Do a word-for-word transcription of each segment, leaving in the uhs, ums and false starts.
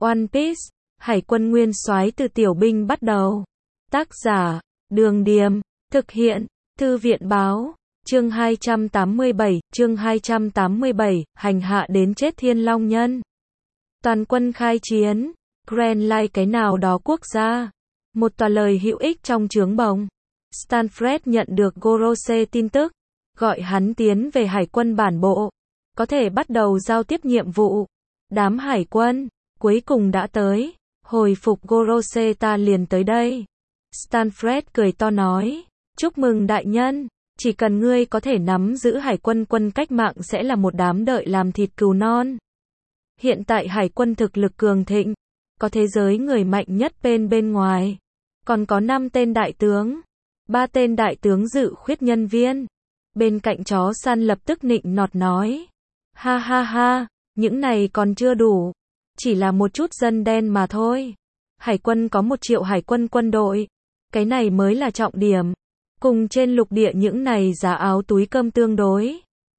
One Piece, Hải quân nguyên soái từ tiểu binh bắt đầu. Tác giả, Đường Điềm, thực hiện, Thư viện Báo, chương hai trăm tám mươi bảy, chương hai trăm tám mươi bảy, hành hạ đến chết Thiên Long Nhân. Toàn quân khai chiến, Grand Line cái nào đó quốc gia. Một tòa lời hữu ích trong trướng bồng. Stanfred nhận được Gorose tin tức, gọi hắn tiến về hải quân bản bộ, có thể bắt đầu giao tiếp nhiệm vụ. Đám hải quân, cuối cùng đã tới, hồi phục Gorose ta liền tới đây. Stanfred cười to nói, chúc mừng đại nhân, chỉ cần ngươi có thể nắm giữ hải quân quân cách mạng sẽ là một đám đợi làm thịt cừu non. Hiện tại hải quân thực lực cường thịnh, có thế giới người mạnh nhất bên bên ngoài, còn có năm tên đại tướng, ba tên đại tướng dự khuyết nhân viên. Bên cạnh chó săn lập tức nịnh nọt nói, ha ha ha, những này còn chưa đủ, chỉ là một chút dân đen mà thôi. Hải quân có một triệu hải quân quân đội, cái này mới là trọng điểm, cùng trên lục địa những này giá áo túi cơm tương đối.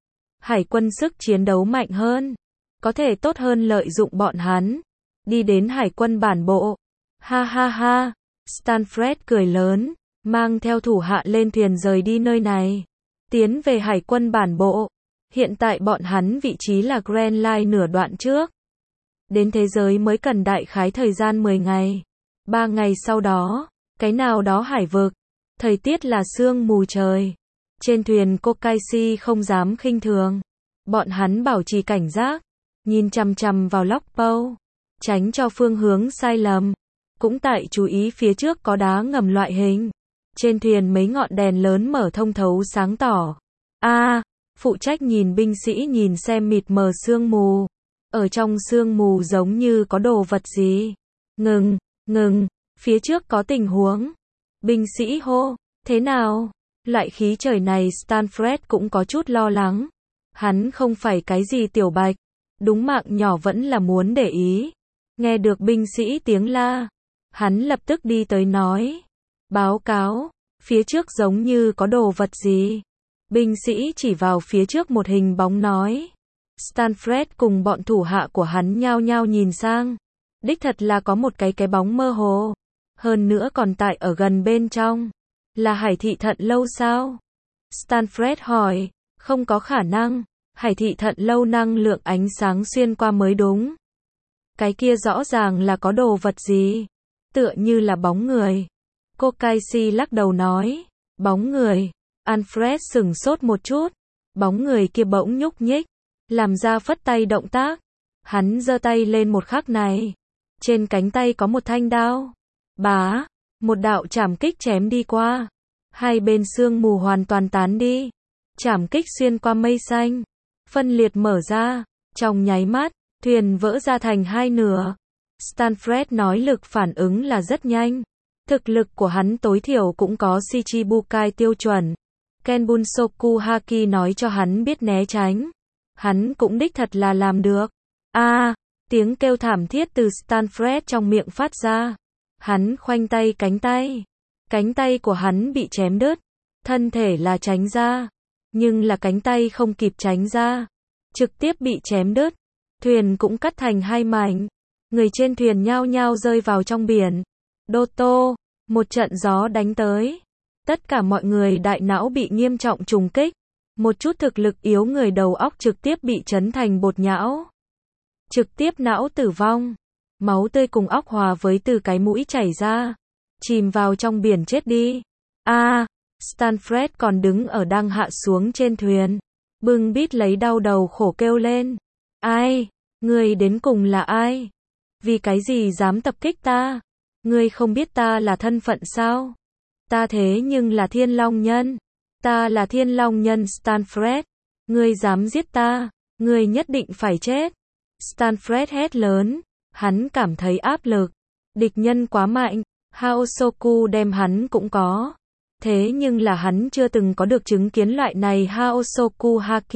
Hải quân sức chiến đấu mạnh hơn, có thể tốt hơn lợi dụng bọn hắn. Đi đến hải quân bản bộ, ha ha ha, Stanfred cười lớn, mang theo thủ hạ lên thuyền rời đi nơi này, tiến về hải quân bản bộ. Hiện tại bọn hắn vị trí là Grand Line nửa đoạn trước. Đến thế giới mới cần đại khái thời gian mười ngày. ba ngày sau đó, cái nào đó hải vực, thời tiết là sương mù trời. Trên thuyền Kokaishi không dám khinh thường. Bọn hắn bảo trì cảnh giác, nhìn chằm chằm vào Lockpow, tránh cho phương hướng sai lầm. Cũng tại chú ý phía trước có đá ngầm loại hình. Trên thuyền mấy ngọn đèn lớn mở thông thấu sáng tỏ. A, à, phụ trách nhìn binh sĩ nhìn xem mịt mờ sương mù. Ở trong sương mù giống như có đồ vật gì. Ngừng, ngừng, phía trước có tình huống. Binh sĩ hô, thế nào? Loại khí trời này Stanfred cũng có chút lo lắng. Hắn không phải cái gì tiểu bạch, đúng mạng nhỏ vẫn là muốn để ý. Nghe được binh sĩ tiếng la, hắn lập tức đi tới nói, báo cáo, phía trước giống như có đồ vật gì. Binh sĩ chỉ vào phía trước một hình bóng nói. Stanfred cùng bọn thủ hạ của hắn nhao nhao nhìn sang. Đích thật là có một cái cái bóng mơ hồ. Hơn nữa còn tại ở gần bên trong. Là hải thị thận lâu sao? Stanfred hỏi, không có khả năng. Hải thị thận lâu năng lượng ánh sáng xuyên qua mới đúng. Cái kia rõ ràng là có đồ vật gì. Tựa như là bóng người. Kokaishi lắc đầu nói, bóng người. Alfred sửng sốt một chút. Bóng người kia bỗng nhúc nhích, làm ra phất tay động tác. Hắn giơ tay lên một khắc này. Trên cánh tay có một thanh đao. Bá, một đạo chảm kích chém đi qua. Hai bên sương mù hoàn toàn tán đi. Chảm kích xuyên qua mây xanh. Phân liệt mở ra. Trong nháy mắt, thuyền vỡ ra thành hai nửa. Stanfred nói lực phản ứng là rất nhanh. Thực lực của hắn tối thiểu cũng có Shichibukai tiêu chuẩn. Kenbunsoku Haki nói cho hắn biết né tránh. Hắn cũng đích thật là làm được. A, à, tiếng kêu thảm thiết từ Stanfred trong miệng phát ra. Hắn khoanh tay cánh tay. Cánh tay của hắn bị chém đứt. Thân thể là tránh ra. Nhưng là cánh tay không kịp tránh ra. Trực tiếp bị chém đứt. Thuyền cũng cắt thành hai mảnh. Người trên thuyền nhao nhao rơi vào trong biển. Đô tô, một trận gió đánh tới. Tất cả mọi người đại não bị nghiêm trọng trùng kích. Một chút thực lực yếu người đầu óc trực tiếp bị chấn thành bột nhão. Trực tiếp não tử vong. Máu tươi cùng óc hòa với từ cái mũi chảy ra. Chìm vào trong biển chết đi. A, à, Stanfred còn đứng ở đang hạ xuống trên thuyền. Bưng bít lấy đau đầu khổ kêu lên. Ai? Ngươi đến cùng là ai? Vì cái gì dám tập kích ta? Ngươi không biết ta là thân phận sao? Ta thế nhưng là Thiên Long Nhân. Ta là Thiên Long Nhân Stanfred. Ngươi dám giết ta, ngươi nhất định phải chết. Stanfred hét lớn. Hắn cảm thấy áp lực. Địch nhân quá mạnh. Haosoku đem hắn cũng có. Thế nhưng là hắn chưa từng có được chứng kiến loại này Haosoku Haki.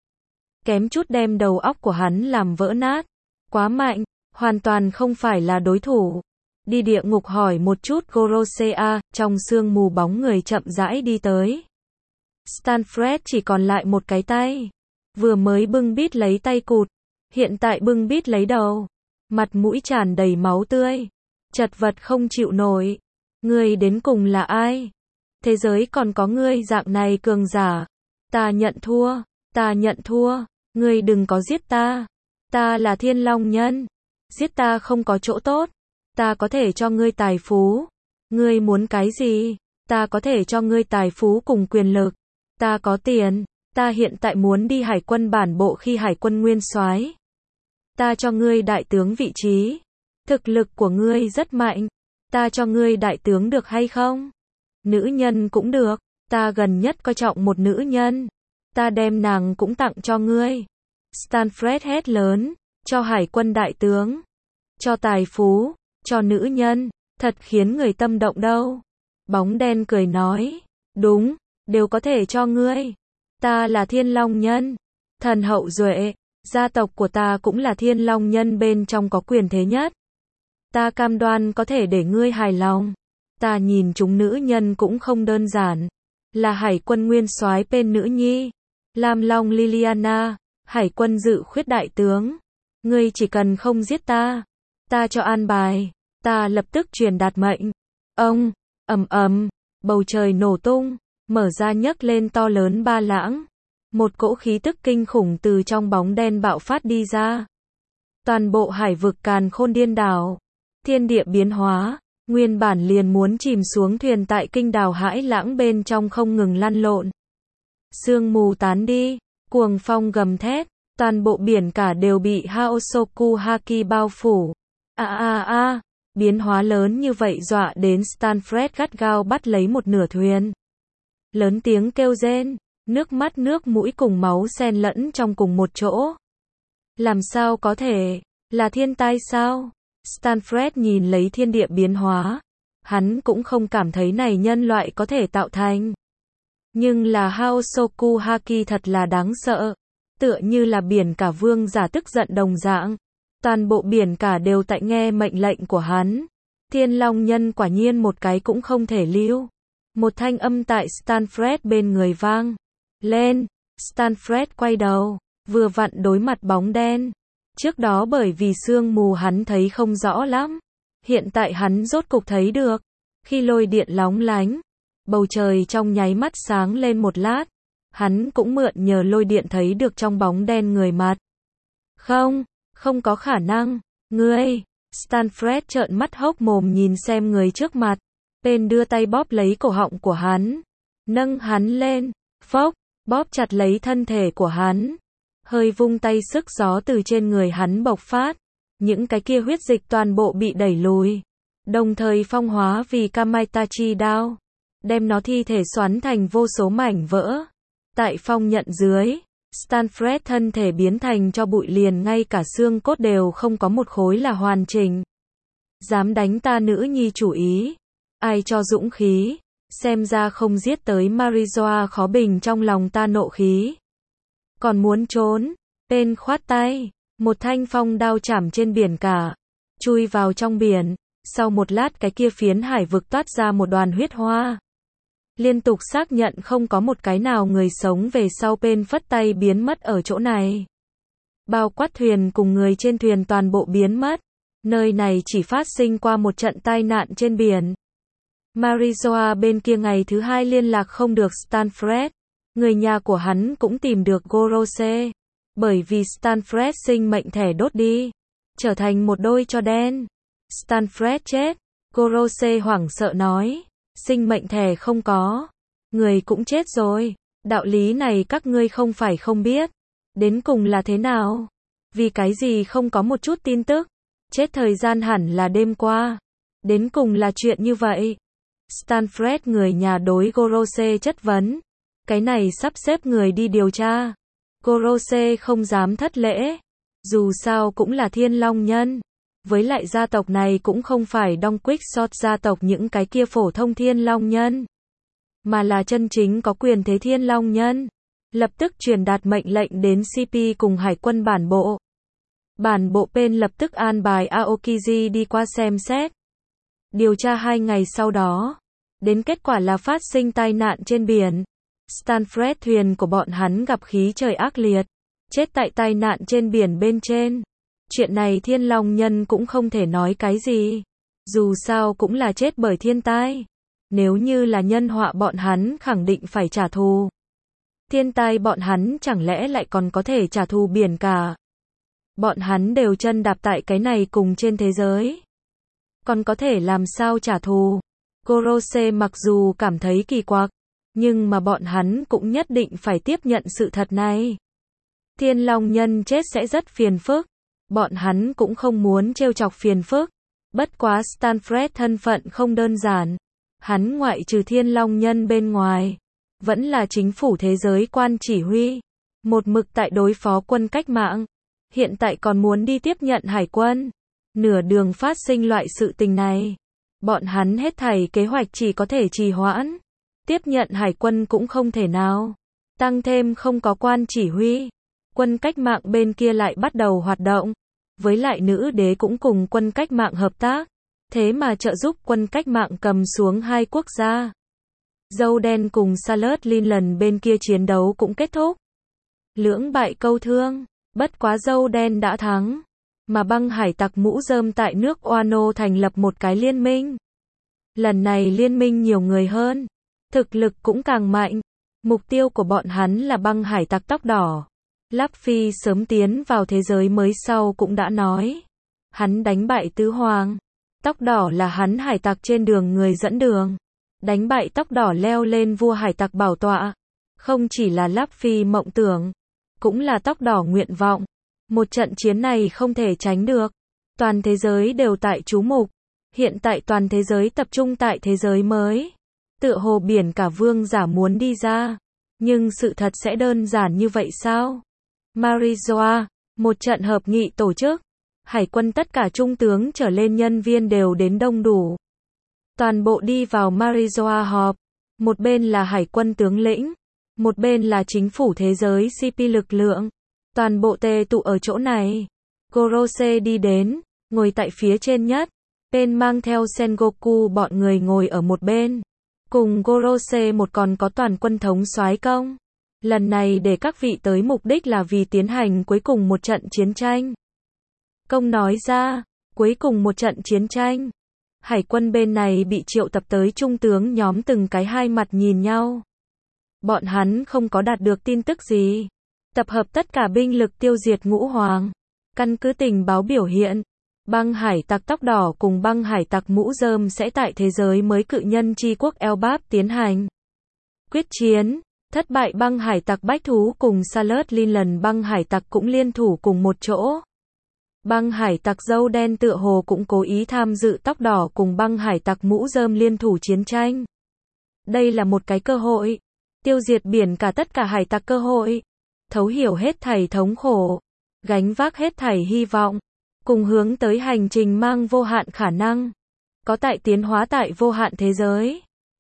Kém chút đem đầu óc của hắn làm vỡ nát. Quá mạnh, hoàn toàn không phải là đối thủ. Đi địa ngục hỏi một chút Gorose a, trong sương mù bóng người chậm rãi đi tới. Stanfred chỉ còn lại một cái tay. Vừa mới bưng bít lấy tay cụt, hiện tại bưng bít lấy đầu. mặt mũi tràn đầy máu tươi, chật vật không chịu nổi. Ngươi đến cùng là ai? Thế giới còn có ngươi dạng này cường giả. Ta nhận thua, ta nhận thua, ngươi đừng có giết ta. Ta là Thiên Long Nhân. Giết ta không có chỗ tốt. Ta có thể cho ngươi tài phú. Ngươi muốn cái gì? Ta có thể cho ngươi tài phú cùng quyền lực. Ta có tiền. Ta hiện tại muốn đi hải quân bản bộ khi hải quân nguyên soái. Ta cho ngươi đại tướng vị trí. Thực lực của ngươi rất mạnh. Ta cho ngươi đại tướng được hay không? Nữ nhân cũng được. Ta gần nhất coi trọng một nữ nhân. Ta đem nàng cũng tặng cho ngươi. Stanfred hét lớn. Cho hải quân đại tướng. Cho tài phú. Cho nữ nhân. Thật khiến người tâm động đâu. Bóng đen cười nói. Đúng. Đều có thể cho ngươi. Ta là Thiên Long Nhân. Thần hậu duệ. Gia tộc của ta cũng là Thiên Long Nhân bên trong có quyền thế nhất. Ta cam đoan có thể để ngươi hài lòng. Ta nhìn chúng nữ nhân cũng không đơn giản. Là hải quân nguyên soái bên nữ nhi. Lam Long Liliana. Hải quân dự khuyết đại tướng. Ngươi chỉ cần không giết ta. Ta cho an bài. Ta lập tức truyền đạt mệnh. Ông. Ầm ầm. Bầu trời nổ tung. Mở ra nhấc lên to lớn ba lãng. Một cỗ khí tức kinh khủng từ trong bóng đen bạo phát đi ra. Toàn bộ hải vực càn khôn điên đảo. Thiên địa biến hóa. Nguyên bản liền muốn chìm xuống thuyền tại kinh đảo Hải Lãng bên trong không ngừng lăn lộn. Sương mù tán đi. Cuồng phong gầm thét. Toàn bộ biển cả đều bị Haosoku Haki bao phủ. A a a. Biến hóa lớn như vậy dọa đến Stanfred gắt gao bắt lấy một nửa thuyền. Lớn tiếng kêu rên. Nước mắt nước mũi cùng máu xen lẫn trong cùng một chỗ. Làm sao có thể? Là thiên tai sao? Stanfred nhìn lấy thiên địa biến hóa. Hắn cũng không cảm thấy này nhân loại có thể tạo thành. Nhưng là Haosoku Haki thật là đáng sợ. Tựa như là biển cả vương giả tức giận đồng dạng. Toàn bộ biển cả đều tại nghe mệnh lệnh của hắn. Thiên Long Nhân quả nhiên một cái cũng không thể lưu. Một thanh âm tại Stanfred bên người vang lên. Stanfred quay đầu, vừa vặn đối mặt bóng đen. Trước đó bởi vì sương mù hắn thấy không rõ lắm. Hiện tại hắn rốt cục thấy được. Khi lôi điện lóng lánh, bầu trời trong nháy mắt sáng lên một lát. Hắn cũng mượn nhờ lôi điện thấy được trong bóng đen người mặt. Không, không có khả năng. Ngươi, Stanfred trợn mắt hốc mồm nhìn xem người trước mặt. Tên đưa tay bóp lấy cổ họng của hắn. Nâng hắn lên. Phốc, bóp chặt lấy thân thể của hắn. Hơi vung tay sức gió từ trên người hắn bộc phát. Những cái kia huyết dịch toàn bộ bị đẩy lùi. Đồng thời phong hóa vì Kamaitachi đao. Đem nó thi thể xoắn thành vô số mảnh vỡ. Tại phong nhận dưới, Stanfred thân thể biến thành cho bụi liền ngay cả xương cốt đều không có một khối là hoàn chỉnh. Dám đánh ta nữ nhi chủ ý. Ai cho dũng khí. Xem ra không giết tới Marijoa khó bình trong lòng ta nộ khí. Còn muốn trốn. Tên khoát tay. Một thanh phong đao chảm trên biển cả. Chui vào trong biển. Sau một lát cái kia phiến hải vực toát ra một đoàn huyết hoa. Liên tục xác nhận không có một cái nào người sống về sau bên phất tay biến mất ở chỗ này. Bao quát thuyền cùng người trên thuyền toàn bộ biến mất. Nơi này chỉ phát sinh qua một trận tai nạn trên biển. Marijoa bên kia ngày thứ hai liên lạc không được Stanfred. Người nhà của hắn cũng tìm được Gorose. Bởi vì Stanfred sinh mệnh thẻ đốt đi. Trở thành một đôi cho đen. Stanfred chết. Gorose hoảng sợ nói. Sinh mệnh thẻ không có. Người cũng chết rồi. Đạo lý này các ngươi không phải không biết. Đến cùng là thế nào? Vì cái gì không có một chút tin tức? Chết thời gian hẳn là đêm qua. Đến cùng là chuyện như vậy. Stanfred người nhà đối Gorose chất vấn. Cái này sắp xếp người đi điều tra. Gorose không dám thất lễ. Dù sao cũng là Thiên Long Nhân. Với lại gia tộc này cũng không phải Đông Quick Shot gia tộc những cái kia phổ thông Thiên Long Nhân. Mà là chân chính có quyền thế Thiên Long Nhân. Lập tức truyền đạt mệnh lệnh đến xê pê cùng hải quân bản bộ. Bản bộ bên lập tức an bài Aokiji đi qua xem xét. Điều tra hai ngày sau đó. Đến kết quả là phát sinh tai nạn trên biển. Stanfred thuyền của bọn hắn gặp khí trời ác liệt. Chết tại tai nạn trên biển bên trên. Chuyện này Thiên Long Nhân cũng không thể nói cái gì. Dù sao cũng là chết bởi thiên tai. Nếu như là nhân họa bọn hắn khẳng định phải trả thù. Thiên tai bọn hắn chẳng lẽ lại còn có thể trả thù biển cả. Bọn hắn đều chân đạp tại cái này cùng trên thế giới. Còn có thể làm sao trả thù. Gorose mặc dù cảm thấy kỳ quặc, nhưng mà bọn hắn cũng nhất định phải tiếp nhận sự thật này. Thiên Long Nhân chết sẽ rất phiền phức. Bọn hắn cũng không muốn trêu chọc phiền phức. Bất quá Stanfred thân phận không đơn giản. Hắn ngoại trừ Thiên Long Nhân bên ngoài, vẫn là chính phủ thế giới quan chỉ huy. Một mực tại đối phó quân cách mạng. Hiện tại còn muốn đi tiếp nhận hải quân. Nửa đường phát sinh loại sự tình này. Bọn hắn hết thảy kế hoạch chỉ có thể trì hoãn. Tiếp nhận hải quân cũng không thể nào. Tăng thêm không có quan chỉ huy. Quân cách mạng bên kia lại bắt đầu hoạt động. Với lại nữ đế cũng cùng quân cách mạng hợp tác. Thế mà trợ giúp quân cách mạng cầm xuống hai quốc gia. Dâu đen cùng Salad Lincoln bên kia chiến đấu cũng kết thúc. Lưỡng bại câu thương. Bất quá dâu đen đã thắng. Mà băng hải tặc mũ rơm tại nước Wano thành lập một cái liên minh. Lần này liên minh nhiều người hơn. Thực lực cũng càng mạnh. Mục tiêu của bọn hắn là băng hải tặc tóc đỏ. Luffy sớm tiến vào thế giới mới sau cũng đã nói. Hắn đánh bại tứ hoàng. Tóc đỏ là hắn hải tặc trên đường người dẫn đường. Đánh bại tóc đỏ leo lên vua hải tặc bảo tọa. Không chỉ là Luffy mộng tưởng, cũng là tóc đỏ nguyện vọng. Một trận chiến này không thể tránh được. Toàn thế giới đều tại chú mục. Hiện tại toàn thế giới tập trung tại thế giới mới. Tựa hồ biển cả vương giả muốn đi ra. Nhưng sự thật sẽ đơn giản như vậy sao? Marijoa, một trận hợp nghị tổ chức. Hải quân tất cả trung tướng trở lên nhân viên đều đến đông đủ. Toàn bộ đi vào Marijoa họp. Một bên là hải quân tướng lĩnh. Một bên là chính phủ thế giới xê pê lực lượng. Toàn bộ tề tụ ở chỗ này. Gorose đi đến, ngồi tại phía trên nhất. Bên mang theo Sengoku bọn người ngồi ở một bên. Cùng Gorose một còn có toàn quân thống soái Công. Lần này để các vị tới mục đích là vì tiến hành cuối cùng một trận chiến tranh. Công nói ra, cuối cùng một trận chiến tranh. Hải quân bên này bị triệu tập tới trung tướng nhóm từng cái hai mặt nhìn nhau. Bọn hắn không có đạt được tin tức gì. Tập hợp tất cả binh lực tiêu diệt ngũ hoàng. Căn cứ tình báo biểu hiện, băng hải tặc tóc đỏ cùng băng hải tặc mũ rơm sẽ tại thế giới mới cự nhân tri quốc Elbap tiến hành quyết chiến. Thất bại băng hải tặc bách thú cùng Salad Lincoln băng hải tặc cũng liên thủ cùng một chỗ. Băng hải tặc dâu đen tựa hồ cũng cố ý tham dự tóc đỏ cùng băng hải tặc mũ rơm liên thủ chiến tranh. Đây là một cái cơ hội. Tiêu diệt biển cả tất cả hải tặc cơ hội. Thấu hiểu hết thảy thống khổ. Gánh vác hết thảy hy vọng. Cùng hướng tới hành trình mang vô hạn khả năng. Có tại tiến hóa tại vô hạn thế giới.